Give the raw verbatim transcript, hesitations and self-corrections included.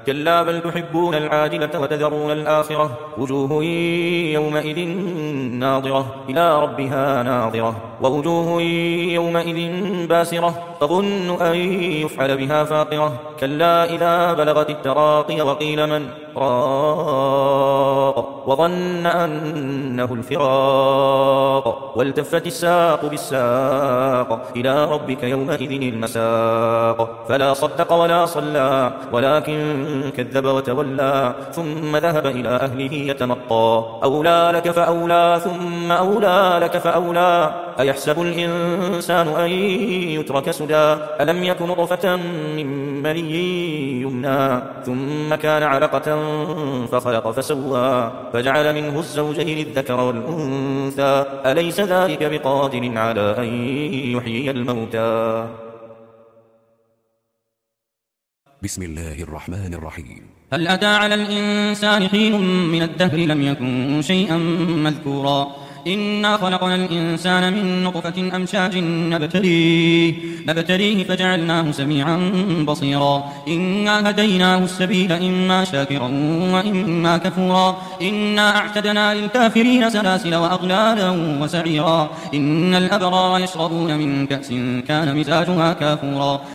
كلا بل تحبون العاجلة وتذرون الآخرة وجوه يومئذ ناظرة إلى ربها ناظرة ووجوه يومئذ باسرة تظن أن يفعل بها فاقرة كلا إذا بلغت التراقي وقيل من راق وظن أنه الفراق والتفت الساق بالساق إلى ربك يومئذ المساق فلا صدق ولا صلى ولكن كذب وتولى ثم ذهب إلى أهله يتمطى أولى لك فأولى ثم أولى لك فأولى أيحسب الإنسان أن يترك سدى ألم يكن نطفة من مني يمنى ثم كان علقة فخلق فسوى فجعل منه الزوجين الذكر والأنثى أليس ذلك بقادر على أن يحيي الموتى. بسم الله الرحمن الرحيم. هل أتى على الإنسان حين من الدهر لم يكن شيئا مذكورا إنا خلقنا الإنسان من نطفة أمشاج نبتليه, نبتليه فجعلناه سميعا بصيرا إنا هديناه السبيل إما شاكرا وإما كفورا إنا أعتدنا للكافرين سلاسل وأغلالا وسعيرا إن الأبرار يشربون من كأس كان مزاجها كافورا